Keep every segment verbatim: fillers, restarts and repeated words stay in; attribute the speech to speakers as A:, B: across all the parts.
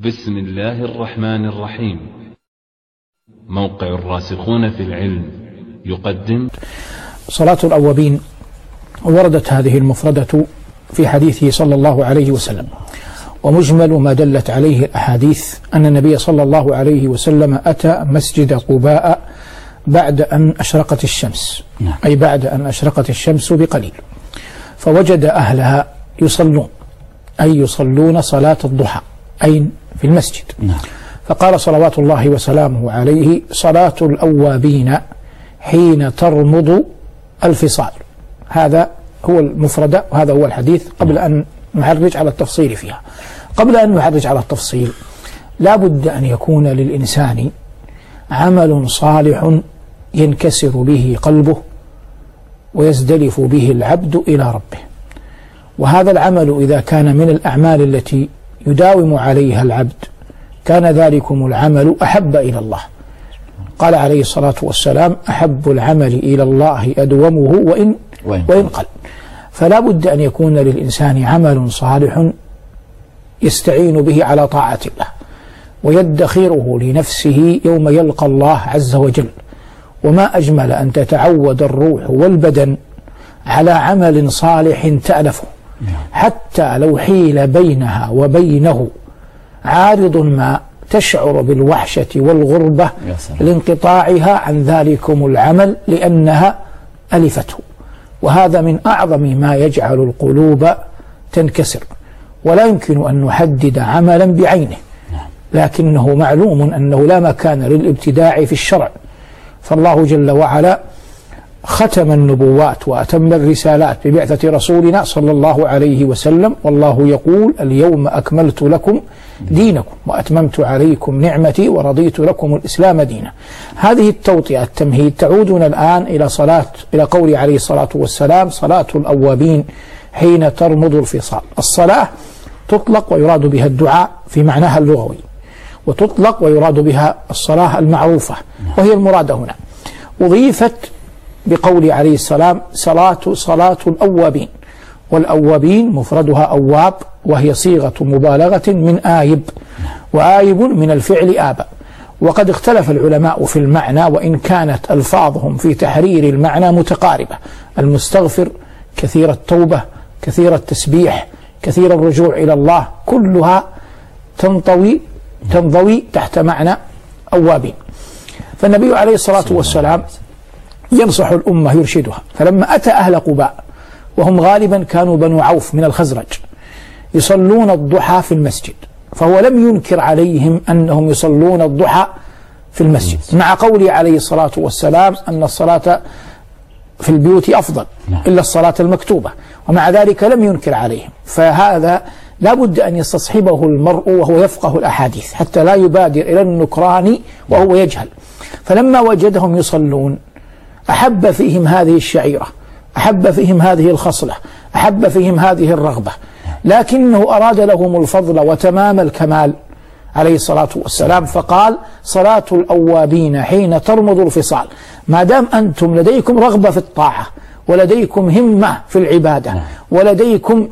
A: بسم الله الرحمن الرحيم. موقع الراسخون في العلم يقدم
B: صلاة الأوابين. وردت هذه المفردة في حديثه صلى الله عليه وسلم، ومجمل ما دلت عليه الأحاديث أن النبي صلى الله عليه وسلم أتى مسجد قباء بعد أن أشرقت الشمس، أي بعد أن أشرقت الشمس بقليل، فوجد أهلها يصلون، أي يصلون صلاة الضحى، أي في المسجد. فقال صلوات الله وسلامه عليه: صلاة الأوابين حين ترمض الفصال. هذا هو المفردة وهذا هو الحديث. قبل أن نحرج على التفصيل فيها، قبل أن نحرج على التفصيل، لا بد أن يكون للإنسان عمل صالح ينكسر به قلبه ويزدلف به العبد إلى ربه، وهذا العمل إذا كان من الأعمال التي يداوم عليها العبد كان ذلكم العمل أحب إلى الله. قال عليه الصلاة والسلام: أحب العمل إلى الله أدومه وإن, وإن قل. فلا بد أن يكون للإنسان عمل صالح يستعين به على طاعة الله ويدخره لنفسه يوم يلقى الله عز وجل. وما أجمل أن تتعود الروح والبدن على عمل صالح تألفه، حتى لو حيل بينها وبينه عارض ما تشعر بالوحشة والغربة لانقطاعها عن ذلكم العمل لأنها ألفته. وهذا من أعظم ما يجعل القلوب تنكسر. ولا يمكن أن نحدد عملا بعينه، لكنه معلوم أنه لا مكان للابتداع في الشرع، فالله جل وعلا ختم النبوات وأتم الرسالات ببعثة رسولنا صلى الله عليه وسلم، والله يقول: اليوم أكملت لكم دينكم وأتممت عليكم نعمتي ورضيت لكم الإسلام دينا. هذه التوطئة التمهيد تعودنا الآن إلى صلاة إلى قول عليه الصلاة والسلام: صلاة الأوابين حين ترمض الفصال. الصلاة تطلق ويراد بها الدعاء في معناها اللغوي، وتطلق ويراد بها الصلاة المعروفة وهي المرادة هنا. أضيفت بقول عليه السلام: صلاة صلاة الأوابين، والأوابين مفردها أواب، وهي صيغة مبالغة من آيب، وآيب من الفعل آب. وقد اختلف العلماء في المعنى، وإن كانت ألفاظهم في تحرير المعنى متقاربة: المستغفر، كثير التوبة، كثير التسبيح، كثير الرجوع إلى الله، كلها تنطوي تنضوي تحت معنى أوابين. فالنبي عليه الصلاة والسلام ينصح الأمة يرشدها، فلما أتى أهل قباء وهم غالبا كانوا بنو عوف من الخزرج يصلون الضحى في المسجد، فهو لم ينكر عليهم أنهم يصلون الضحى في المسجد، مع قوله عليه الصلاة والسلام أن الصلاة في البيوت أفضل إلا الصلاة المكتوبة، ومع ذلك لم ينكر عليهم. فهذا لا بد أن يستصحبه المرء وهو يفقه الأحاديث حتى لا يبادر إلى النكران وهو يجهل. فلما وجدهم يصلون أحب فيهم هذه الشعيرة، أحب فيهم هذه الخصلة، أحب فيهم هذه الرغبة، لكنه أراد لهم الفضل وتمام الكمال عليه الصلاة والسلام، فقال: صلاة الأوابين حين ترمض الفصال. ما دام أنتم لديكم رغبة في الطاعة ولديكم همة في العبادة ولديكم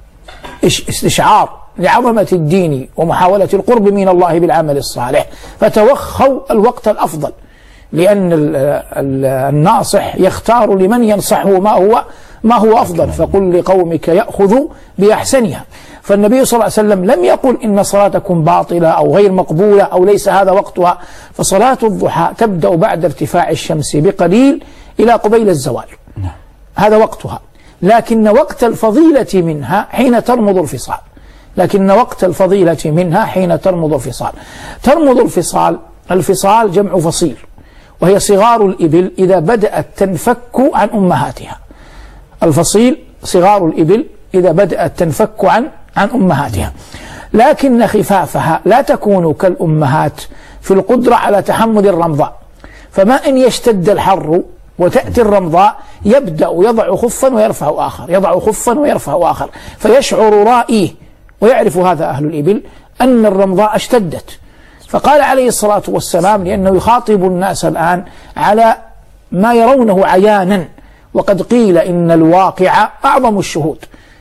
B: استشعار لعظمة الدين ومحاولة القرب من الله بالعمل الصالح، فتوخوا الوقت الأفضل، لأن الناصح يختار لمن ينصحه ما هو ما هو أفضل، فقل لقومك يأخذوا بأحسنها. فالنبي صلى الله عليه وسلم لم يقل إن صلاتكم باطلة أو غير مقبولة أو ليس هذا وقتها، فصلاة الضحى تبدأ بعد ارتفاع الشمس بقليل إلى قبيل الزوال، هذا وقتها. لكن وقت الفضيلة منها حين ترمض الفصال، لكن وقت الفضيلة منها حين ترمض الفصال. ترمض الفصال، الفصال جمع فصيل، وهي صغار الإبل إذا بدأت تنفك عن أمهاتها. الفصيل صغار الإبل إذا بدأت تنفك عن عن أمهاتها، لكن خفافها لا تكون كالأمهات في القدرة على تحمل الرمضاء. فما إن يشتد الحر وتأتي الرمضاء يبدأ يضع خفا ويرفع آخر، يضع خفا ويرفع آخر، فيشعر رائيه ويعرف هذا أهل الإبل أن الرمضاء اشتدت. فقال عليه الصلاة والسلام، لأنه يخاطب الناس الآن على ما يرونه عيانا، وقد قيل إن الواقع أعظم الشهود،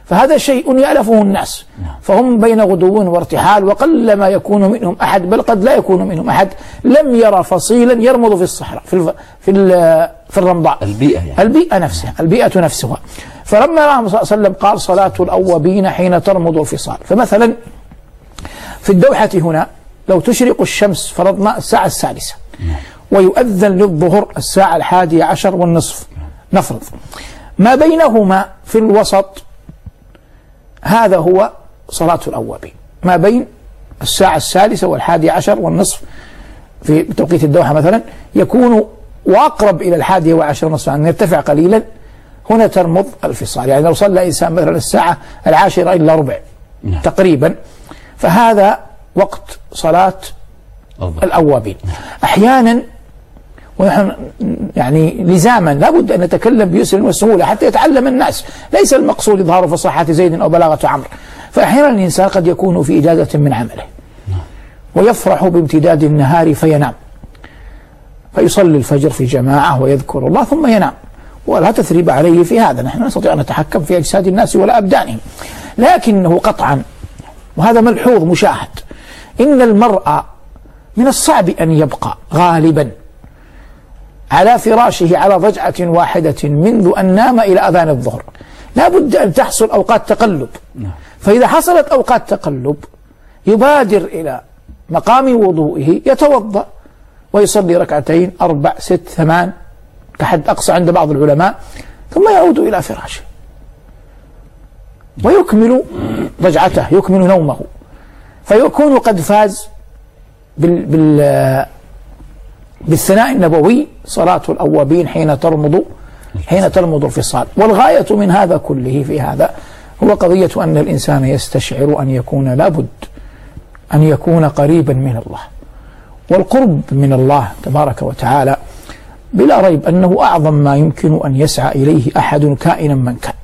B: فهذا شيء يألفه الناس، فهم بين غدو وارتحال، وقل ما يكون منهم أحد، بل قد لا يكون منهم أحد لم يرى فصيلا يرمض في الصحراء في الف... في, ال... في الرمضاء.
C: البيئة يعني.
B: البيئة نفسها، البيئة نفسها. فلما رأى صلى الله عليه وسلم قال صلاة الأوابين حين ترمض الفصال. فمثلا في الدوحة هنا لو تشرق الشمس فرضنا الساعة السادسة ويؤذن للظهر الساعة الحادية عشر والنصف نفرض، ما بينهما في الوسط هذا هو صلاة الأوابين، ما بين الساعة السادسة والحادية عشر والنصف في توقيت الدوحة مثلا يكون وأقرب إلى الحادية وعشر ونصف، أن يرتفع قليلا، هنا ترمض الفصال. يعني لو صلى إنسان مثلا الساعة العاشرة إلا ربع تقريبا، فهذا وقت صلاة الأوابين. أحيانا ونحن يعني لزاما لابد أن نتكلم بيسر وسهولة حتى يتعلم الناس، ليس المقصود إظهار فصاحة زيد أو بلاغة عمرو. فأحيانا الإنسان قد يكون في إجازة من عمله ويفرح بامتداد النهار فينام، فيصلي الفجر في جماعة ويذكر الله ثم ينام، ولا تثريب عليه في هذا، نحن نستطيع أن نتحكم في أجساد الناس ولا أبدانهم. لكنه قطعا، وهذا ملحوظ مشاهد، إن المرأة من الصعب أن يبقى غالبا على فراشه على ضجعة واحدة منذ أن نام إلى أذان الظهر، لا بد أن تحصل أوقات تقلب. فإذا حصلت أوقات تقلب يبادر إلى مقام وضوئه، يتوضأ ويصلي ركعتين أربع ست ثمان كحد أقصى عند بعض العلماء، ثم يعود إلى فراشه ويكمل ضجعته، يكمل نومه، فيكون قد فاز بال بال بالثناء النبوي صلاة الأوابين حين ترمض حين ترمض الفصال. والغاية من هذا كله في هذا هو قضية أن الإنسان يستشعر أن يكون لابد أن يكون قريبا من الله، والقرب من الله تبارك وتعالى بلا ريب أنه أعظم ما يمكن أن يسعى إليه أحد كائنا من كان.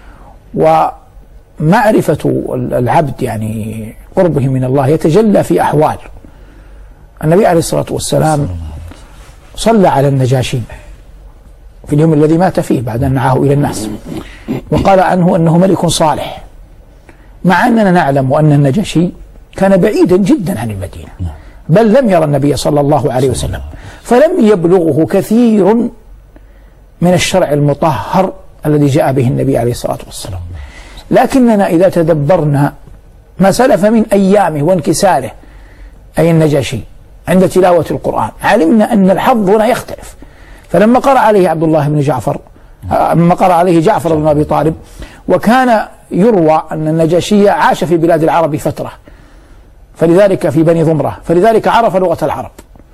B: ومعرفة العبد يعني قربه من الله يتجلى في أحوال. النبي عليه الصلاة والسلام صلى على النجاشي في اليوم الذي مات فيه بعد أن نعاه إلى الناس، وقال عنه أنه ملك صالح، مع أننا نعلم أن النجاشي كان بعيدا جدا عن المدينة، بل لم يرى النبي صلى الله عليه وسلم، فلم يبلغه كثير من الشرع المطهر الذي جاء به النبي عليه الصلاة والسلام. لكننا إذا تدبرنا ما سلف من أيامه وانكساره أي النجاشي عند تلاوة القرآن، علمنا أن الحظ هنا يختلف. فلما قرأ عليه عبد الله بن جعفر، لما قرأ عليه جعفر بن أبي طالب، وكان يروى أن النجاشي عاش في بلاد العرب فترة، فلذلك في بني ذمرة، فلذلك عرف لغة العرب.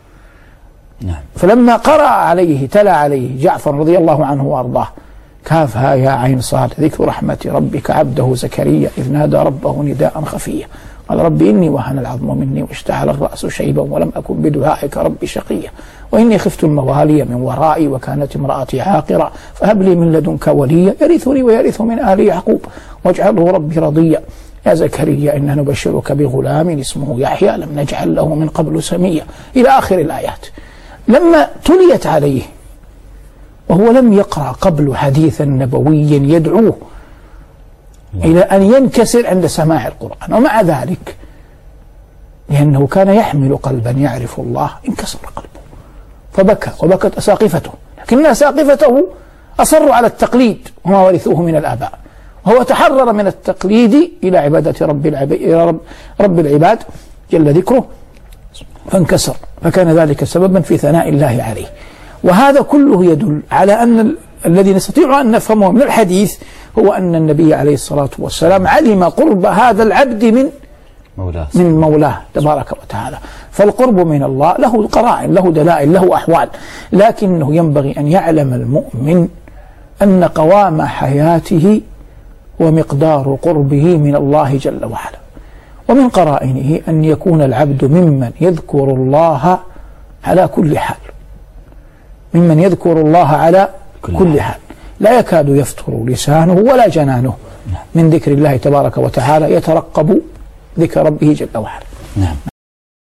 B: فلما قرأ عليه تلا عليه جعفر رضي الله عنه وأرضاه كافها يا عين صاد ذكر رحمة ربك عبده زكريا إذ نادى ربه نداء خفيا قال رب إني وهن العظم مني واشتعل الرأس شيبا ولم أكن بدعائك ربي شقيا وإني خفت الموالي من ورائي وكانت امرأتي عاقرة فهب لي من لدنك وليا يرثني ويرث من آل يعقوب واجعله ربي رضيا يا زكريا إنا نبشرك بغلام اسمه يحيى لم نجعل له من قبل سميا إلى آخر الآيات. لما تليت عليه وهو لم يقرأ قبل حديثا نبويا يدعوه إلى أن ينكسر عند سماع القرآن، ومع ذلك لأنه كان يحمل قلبا يعرف الله انكسر قلبه فبكى وبكت أساقفته، لكن أساقفته أصروا على التقليد وما ورثوه من الآباء، وهو تحرر من التقليد إلى عبادة رب العباد, إلى رب, رب العباد جل ذكره فانكسر، فكان ذلك سببا في ثناء الله عليه. وهذا كله يدل على أن ال... الذي نستطيع أن نفهمه من الحديث هو أن النبي عليه الصلاة والسلام علم قرب هذا العبد من مولاه من مولاه تبارك وتعالى. فالقرب من الله له قرائن، له دلائل، له أحوال، لكنه ينبغي أن يعلم المؤمن أن قوام حياته ومقدار قربه من الله جل وعلا. ومن قرائنه أن يكون العبد ممن يذكر الله على كل حال، ممن يذكر الله على كل, كل حال، لا يكاد يفتر لسانه ولا جنانه من ذكر الله تبارك وتعالى، يترقب ذكر ربه جل وعلا.
C: نعم.